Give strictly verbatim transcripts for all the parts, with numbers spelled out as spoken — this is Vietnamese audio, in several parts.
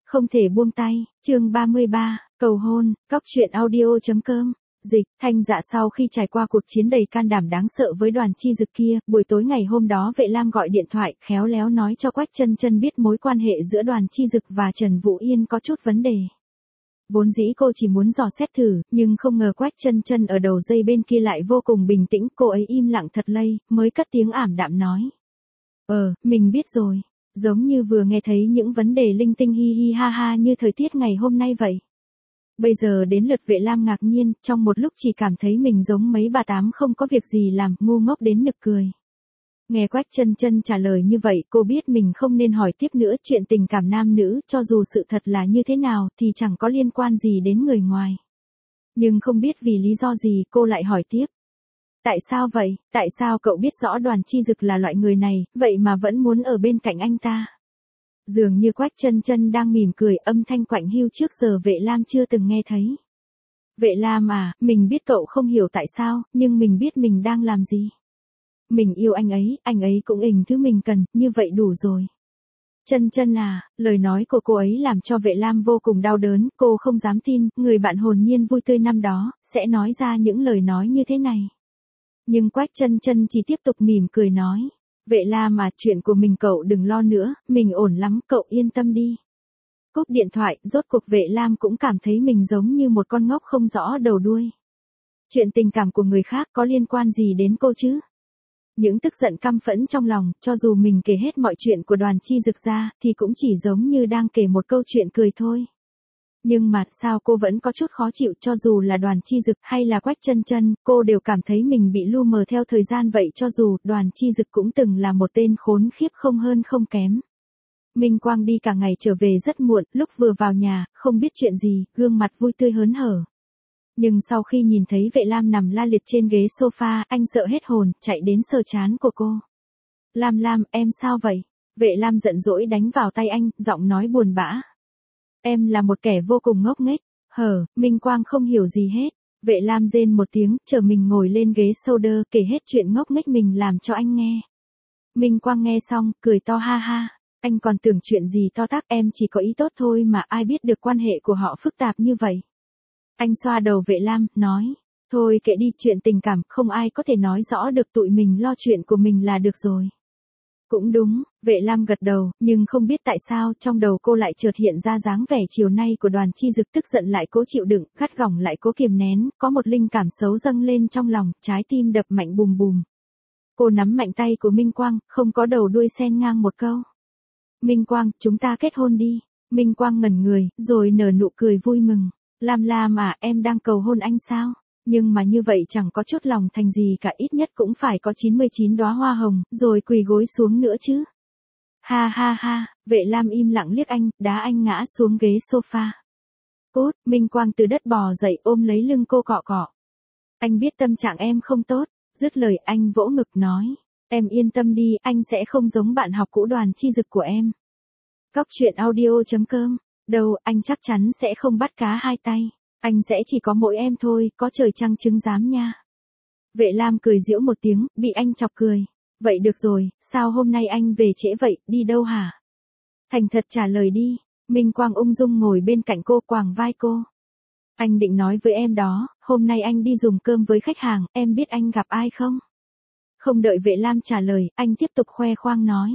Không thể buông tay, chương ba mươi ba, cầu hôn, cóc truyện audio.com. Dịch, Thanh Dạ sau khi trải qua cuộc chiến đầy can đảm đáng sợ với Đoàn Chi Dực kia, buổi tối ngày hôm đó Vệ Lam gọi điện thoại, khéo léo nói cho Quách Chân Chân biết mối quan hệ giữa Đoàn Chi Dực và Trần Vũ Yên có chút vấn đề. Vốn dĩ cô chỉ muốn dò xét thử, nhưng không ngờ Quách Chân Chân ở đầu dây bên kia lại vô cùng bình tĩnh, cô ấy im lặng thật lây, mới cất tiếng ảm đạm nói. Ờ, mình biết rồi. Giống như vừa nghe thấy những vấn đề linh tinh hi hi ha ha như thời tiết ngày hôm nay vậy. Bây giờ đến lượt Vệ Lam ngạc nhiên, trong một lúc chỉ cảm thấy mình giống mấy bà tám không có việc gì làm, ngu ngốc đến nực cười. Nghe Quách Chân Chân trả lời như vậy, cô biết mình không nên hỏi tiếp nữa, chuyện tình cảm nam nữ, cho dù sự thật là như thế nào, thì chẳng có liên quan gì đến người ngoài. Nhưng không biết vì lý do gì, cô lại hỏi tiếp. Tại sao vậy, tại sao cậu biết rõ Đoàn Chi Dực là loại người này, vậy mà vẫn muốn ở bên cạnh anh ta? Dường như Quách Chân Chân đang mỉm cười, âm thanh quạnh hiu trước giờ Vệ Lam chưa từng nghe thấy. Vệ Lam à, mình biết cậu không hiểu tại sao, nhưng mình biết mình đang làm gì. Mình yêu anh ấy, anh ấy cũng ình thứ mình cần, như vậy đủ rồi. Chân Chân à, lời nói của cô ấy làm cho Vệ Lam vô cùng đau đớn, cô không dám tin, người bạn hồn nhiên vui tươi năm đó, sẽ nói ra những lời nói như thế này. Nhưng Quách Chân Chân chỉ tiếp tục mỉm cười nói. Vệ Lam mà, chuyện của mình cậu đừng lo nữa, mình ổn lắm, cậu yên tâm đi. Cúp điện thoại, rốt cuộc Vệ Lam cũng cảm thấy mình giống như một con ngốc không rõ đầu đuôi. Chuyện tình cảm của người khác có liên quan gì đến cô chứ? Những tức giận căm phẫn trong lòng, cho dù mình kể hết mọi chuyện của Đoàn Chi Dực ra, thì cũng chỉ giống như đang kể một câu chuyện cười thôi. Nhưng mà sao cô vẫn có chút khó chịu, cho dù là Đoàn Chi Dực hay là Quách Chân Chân, cô đều cảm thấy mình bị lu mờ theo thời gian vậy, cho dù Đoàn Chi Dực cũng từng là một tên khốn khiếp không hơn không kém. Minh Quang đi cả ngày trở về rất muộn, lúc vừa vào nhà, không biết chuyện gì, gương mặt vui tươi hớn hở. Nhưng sau khi nhìn thấy Vệ Lam nằm la liệt trên ghế sofa, anh sợ hết hồn, chạy đến sờ trán của cô. Lam Lam, em sao vậy? Vệ Lam giận dỗi đánh vào tay anh, giọng nói buồn bã. Em là một kẻ vô cùng ngốc nghếch. Hở, Minh Quang không hiểu gì hết. Vệ Lam rên một tiếng, chờ mình ngồi lên ghế shoulder, kể hết chuyện ngốc nghếch mình làm cho anh nghe. Minh Quang nghe xong, cười to ha ha. Anh còn tưởng chuyện gì to tát, em chỉ có ý tốt thôi mà, ai biết được quan hệ của họ phức tạp như vậy. Anh xoa đầu Vệ Lam, nói. Thôi kệ đi, chuyện tình cảm, không ai có thể nói rõ được, tụi mình lo chuyện của mình là được rồi. Cũng đúng, Vệ Lam gật đầu, nhưng không biết tại sao trong đầu cô lại chợt hiện ra dáng vẻ chiều nay của Đoàn Chi Dực, tức giận lại cố chịu đựng, gắt gỏng lại cố kiềm nén, có một linh cảm xấu dâng lên trong lòng, trái tim đập mạnh bùm bùm. Cô nắm mạnh tay của Minh Quang, không có đầu đuôi xen ngang một câu. Minh Quang, chúng ta kết hôn đi. Minh Quang ngẩn người, rồi nở nụ cười vui mừng. Lam Lam à, em đang cầu hôn anh sao? Nhưng mà như vậy chẳng có chút lòng thành gì cả, ít nhất cũng phải có chín mươi chín đóa hoa hồng, rồi quỳ gối xuống nữa chứ. Ha ha ha, Vệ Lam im lặng liếc anh, đá anh ngã xuống ghế sofa. Cút, Minh Quang từ đất bò dậy ôm lấy lưng cô cọ cọ. Anh biết tâm trạng em không tốt, dứt lời anh vỗ ngực nói. Em yên tâm đi, anh sẽ không giống bạn học cũ Đoàn Chi Dực của em. Cóc truyện audio.com. Đâu, anh chắc chắn sẽ không bắt cá hai tay. Anh sẽ chỉ có mỗi em thôi, có trời trăng chứng giám nha. Vệ Lam cười giễu một tiếng, bị anh chọc cười. Vậy được rồi, sao hôm nay anh về trễ vậy, đi đâu hả? Thành thật trả lời đi. Minh Quang ung dung ngồi bên cạnh cô, quàng vai cô. Anh định nói với em đó, hôm nay anh đi dùng cơm với khách hàng, em biết anh gặp ai không? Không đợi Vệ Lam trả lời, anh tiếp tục khoe khoang nói.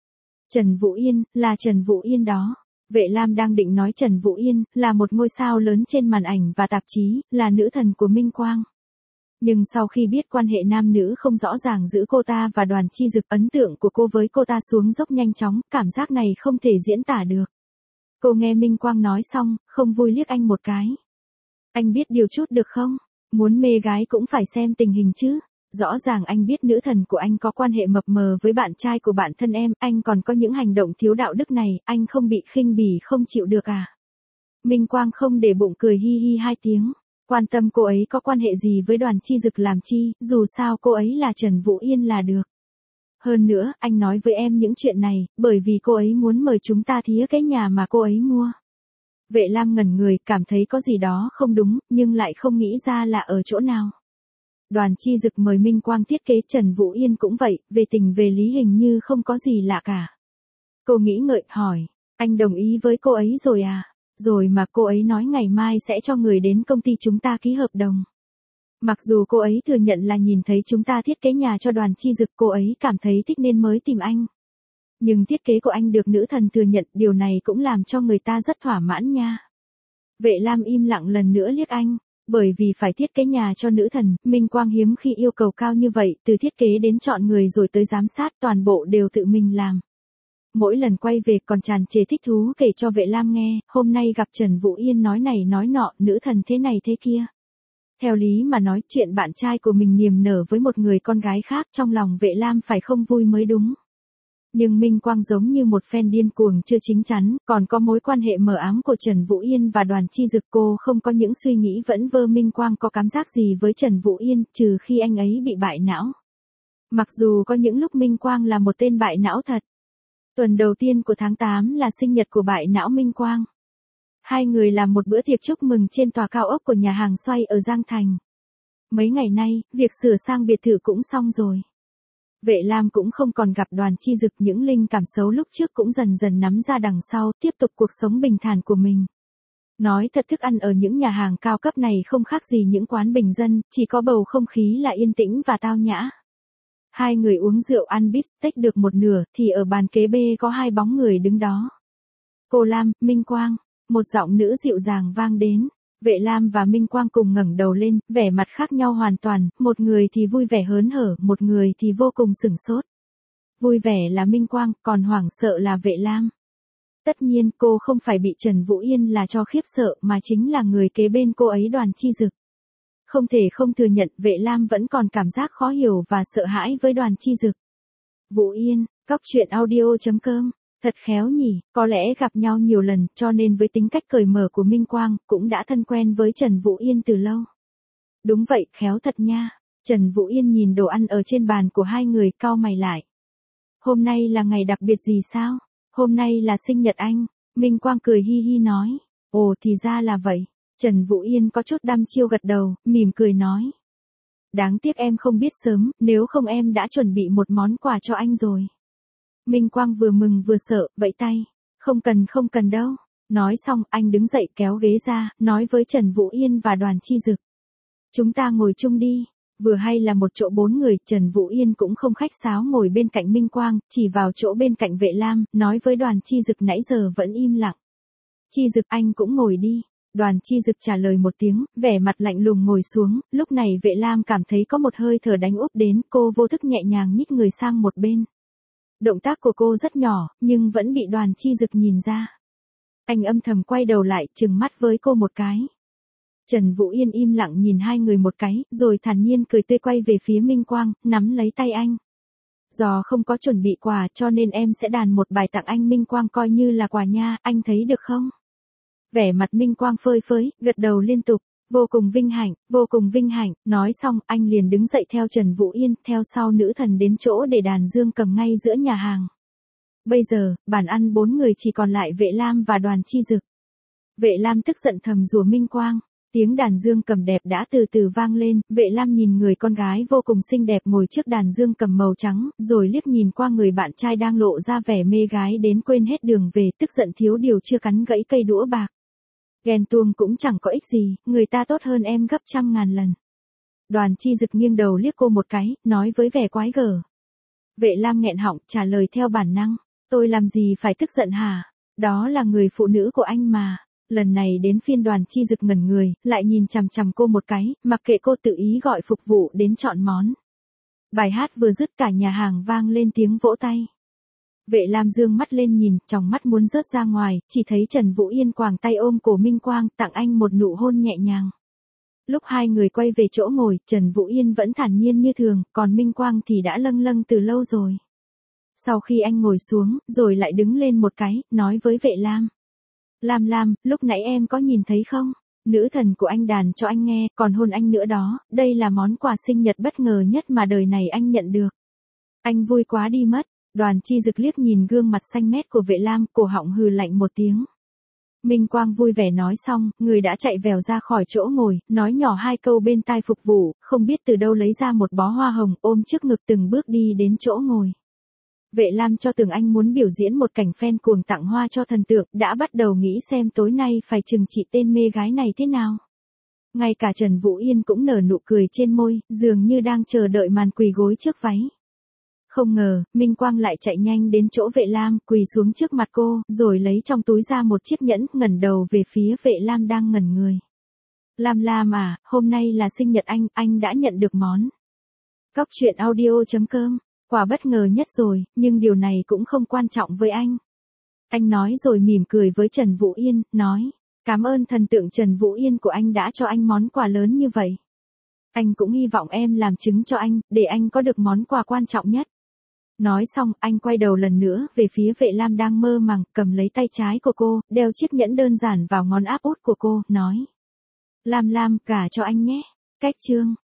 Trần Vũ Yên, là Trần Vũ Yên đó. Vệ Lam đang định nói Trần Vũ Yên, là một ngôi sao lớn trên màn ảnh và tạp chí, là nữ thần của Minh Quang. Nhưng sau khi biết quan hệ nam nữ không rõ ràng giữa cô ta và Đoàn Chi Dực, ấn tượng của cô với cô ta xuống dốc nhanh chóng, cảm giác này không thể diễn tả được. Cô nghe Minh Quang nói xong, không vui liếc anh một cái. Anh biết điều chút được không? Muốn mê gái cũng phải xem tình hình chứ. Rõ ràng anh biết nữ thần của anh có quan hệ mập mờ với bạn trai của bạn thân em, anh còn có những hành động thiếu đạo đức này, anh không bị khinh bỉ không chịu được à? Minh Quang không để bụng cười hi hi hai tiếng, quan tâm cô ấy có quan hệ gì với Đoàn Chi Dực làm chi, dù sao cô ấy là Trần Vũ Yên là được. Hơn nữa, anh nói với em những chuyện này, bởi vì cô ấy muốn mời chúng ta thía cái nhà mà cô ấy mua. Vệ Lam ngẩn người, cảm thấy có gì đó không đúng, nhưng lại không nghĩ ra là ở chỗ nào. Đoàn Chi Dực mời Minh Quang thiết kế, Trần Vũ Yên cũng vậy, về tình về lý hình như không có gì lạ cả. Cô nghĩ ngợi, hỏi, Anh đồng ý với cô ấy rồi à? Rồi mà cô ấy nói ngày mai sẽ cho người đến công ty chúng ta ký hợp đồng. Mặc dù cô ấy thừa nhận là nhìn thấy chúng ta thiết kế nhà cho Đoàn Chi Dực, cô ấy cảm thấy thích nên mới tìm anh. Nhưng thiết kế của anh được nữ thần thừa nhận, điều này cũng làm cho người ta rất thỏa mãn nha. Vệ Lam im lặng lần nữa liếc anh. Bởi vì phải thiết kế nhà cho nữ thần, Minh Quang hiếm khi yêu cầu cao như vậy, từ thiết kế đến chọn người rồi tới giám sát, toàn bộ đều tự mình làm. Mỗi lần quay về còn tràn trề thích thú kể cho Vệ Lam nghe, hôm nay gặp Trần Vũ Yên nói này nói nọ, nữ thần thế này thế kia. Theo lý mà nói, chuyện bạn trai của mình niềm nở với một người con gái khác, trong lòng Vệ Lam phải không vui mới đúng. Nhưng Minh Quang giống như một fan điên cuồng chưa chín chắn, còn có mối quan hệ mờ ám của Trần Vũ Yên và Đoàn Chi Dực, cô không có những suy nghĩ vẫn vơ Minh Quang có cảm giác gì với Trần Vũ Yên, trừ khi anh ấy bị bại não. Mặc dù có những lúc Minh Quang là một tên bại não thật. Tuần đầu tiên của tháng tám là sinh nhật của bại não Minh Quang. Hai người làm một bữa tiệc chúc mừng trên tòa cao ốc của nhà hàng Xoay ở Giang Thành. Mấy ngày nay, việc sửa sang biệt thự cũng xong rồi. Vệ Lam cũng không còn gặp Đoàn Chi Dực, những linh cảm xấu lúc trước cũng dần dần nắm ra đằng sau, tiếp tục cuộc sống bình thản của mình. Nói thật, thức ăn ở những nhà hàng cao cấp này không khác gì những quán bình dân, chỉ có bầu không khí là yên tĩnh và tao nhã. Hai người uống rượu ăn beef steak được một nửa, thì ở bàn kế bên có hai bóng người đứng đó. Cô Lam, Minh Quang, một giọng nữ dịu dàng vang đến. Vệ Lam và Minh Quang cùng ngẩng đầu lên, vẻ mặt khác nhau hoàn toàn, một người thì vui vẻ hớn hở, một người thì vô cùng sửng sốt. Vui vẻ là Minh Quang, còn hoảng sợ là Vệ Lam. Tất nhiên cô không phải bị Trần Vũ Yên là cho khiếp sợ, mà chính là người kế bên cô ấy, Đoàn Chi Dực. Không thể không thừa nhận, Vệ Lam vẫn còn cảm giác khó hiểu và sợ hãi với Đoàn Chi Dực. Vũ Yên, cóc truyện audio chấm com. Thật khéo nhỉ, có lẽ gặp nhau nhiều lần, cho nên với tính cách cởi mở của Minh Quang, cũng đã thân quen với Trần Vũ Yên từ lâu. Đúng vậy, khéo thật nha. Trần Vũ Yên nhìn đồ ăn ở trên bàn của hai người, cau mày lại. Hôm nay là ngày đặc biệt gì sao? Hôm nay là sinh nhật anh. Minh Quang cười hi hi nói. Ồ, thì ra là vậy. Trần Vũ Yên có chút đăm chiêu gật đầu, mỉm cười nói. Đáng tiếc em không biết sớm, nếu không em đã chuẩn bị một món quà cho anh rồi. Minh Quang vừa mừng vừa sợ, vẫy tay. Không cần không cần đâu. Nói xong, anh đứng dậy kéo ghế ra, nói với Trần Vũ Yên và Đoàn Chi Dực. Chúng ta ngồi chung đi. Vừa hay là một chỗ bốn người, Trần Vũ Yên cũng không khách sáo ngồi bên cạnh Minh Quang, chỉ vào chỗ bên cạnh Vệ Lam, nói với Đoàn Chi Dực nãy giờ vẫn im lặng. Chi Dực, anh cũng ngồi đi. Đoàn Chi Dực trả lời một tiếng, vẻ mặt lạnh lùng ngồi xuống, lúc này Vệ Lam cảm thấy có một hơi thở đánh úp đến, cô vô thức nhẹ nhàng nhích người sang một bên. Động tác của cô rất nhỏ, nhưng vẫn bị Đoàn Chi Dực nhìn ra. Anh âm thầm quay đầu lại, trừng mắt với cô một cái. Trần Vũ Yên im lặng nhìn hai người một cái, rồi thản nhiên cười tươi quay về phía Minh Quang, nắm lấy tay anh. Do không có chuẩn bị quà cho nên em sẽ đàn một bài tặng anh. Minh Quang coi như là quà nha, anh thấy được không? Vẻ mặt Minh Quang phơi phới, gật đầu liên tục. Vô cùng vinh hạnh, vô cùng vinh hạnh. Nói xong, anh liền đứng dậy theo Trần Vũ Yên, theo sau nữ thần đến chỗ để đàn dương cầm ngay giữa nhà hàng. Bây giờ, bàn ăn bốn người chỉ còn lại Vệ Lam và Đoàn Chi Dực. Vệ Lam tức giận thầm rủa Minh Quang. Tiếng đàn dương cầm đẹp đã từ từ vang lên, Vệ Lam nhìn người con gái vô cùng xinh đẹp ngồi trước đàn dương cầm màu trắng, rồi liếc nhìn qua người bạn trai đang lộ ra vẻ mê gái đến quên hết đường về, tức giận thiếu điều chưa cắn gãy cây đũa bạc. Ghen tuông cũng chẳng có ích gì, người ta tốt hơn em gấp trăm ngàn lần. Đoàn Chi Dực nghiêng đầu liếc cô một cái, nói với vẻ quái gở. Vệ Lam nghẹn họng, trả lời theo bản năng. Tôi làm gì phải tức giận hả? Đó là người phụ nữ của anh mà. Lần này đến phiên Đoàn Chi Dực ngẩn người, lại nhìn chằm chằm cô một cái, mặc kệ cô tự ý gọi phục vụ đến chọn món. Bài hát vừa dứt cả nhà hàng vang lên tiếng vỗ tay. Vệ Lam dương mắt lên nhìn, tròng mắt muốn rớt ra ngoài, chỉ thấy Trần Vũ Yên quàng tay ôm cổ Minh Quang, tặng anh một nụ hôn nhẹ nhàng. Lúc hai người quay về chỗ ngồi, Trần Vũ Yên vẫn thản nhiên như thường, còn Minh Quang thì đã lâng lâng từ lâu rồi. Sau khi anh ngồi xuống, rồi lại đứng lên một cái, nói với Vệ Lam. Lam Lam, lúc nãy em có nhìn thấy không? Nữ thần của anh đàn cho anh nghe, còn hôn anh nữa đó, đây là món quà sinh nhật bất ngờ nhất mà đời này anh nhận được. Anh vui quá đi mất. Đoàn Chi Dực liếc nhìn gương mặt xanh mét của Vệ Lam, cổ họng hừ lạnh một tiếng. Minh Quang vui vẻ nói xong, người đã chạy vèo ra khỏi chỗ ngồi, nói nhỏ hai câu bên tai phục vụ, không biết từ đâu lấy ra một bó hoa hồng, ôm trước ngực từng bước đi đến chỗ ngồi. Vệ Lam cho Tường Anh muốn biểu diễn một cảnh fan cuồng tặng hoa cho thần tượng, đã bắt đầu nghĩ xem tối nay phải trừng trị tên mê gái này thế nào. Ngay cả Trần Vũ Yên cũng nở nụ cười trên môi, dường như đang chờ đợi màn quỳ gối trước váy. Không ngờ, Minh Quang lại chạy nhanh đến chỗ Vệ Lam, quỳ xuống trước mặt cô, rồi lấy trong túi ra một chiếc nhẫn, ngẩng đầu về phía Vệ Lam đang ngẩn người. Lam Lam à, hôm nay là sinh nhật anh, anh đã nhận được món. Cóc truyện audio chấm com, quả bất ngờ nhất rồi, nhưng điều này cũng không quan trọng với anh. Anh nói rồi mỉm cười với Trần Vũ Yên, nói, cảm ơn thần tượng Trần Vũ Yên của anh đã cho anh món quà lớn như vậy. Anh cũng hy vọng em làm chứng cho anh, để anh có được món quà quan trọng nhất. Nói xong, anh quay đầu lần nữa về phía Vệ Lam đang mơ màng, cầm lấy tay trái của cô, đeo chiếc nhẫn đơn giản vào ngón áp út của cô, nói. Lam Lam, gả cho anh nhé. Cách chương.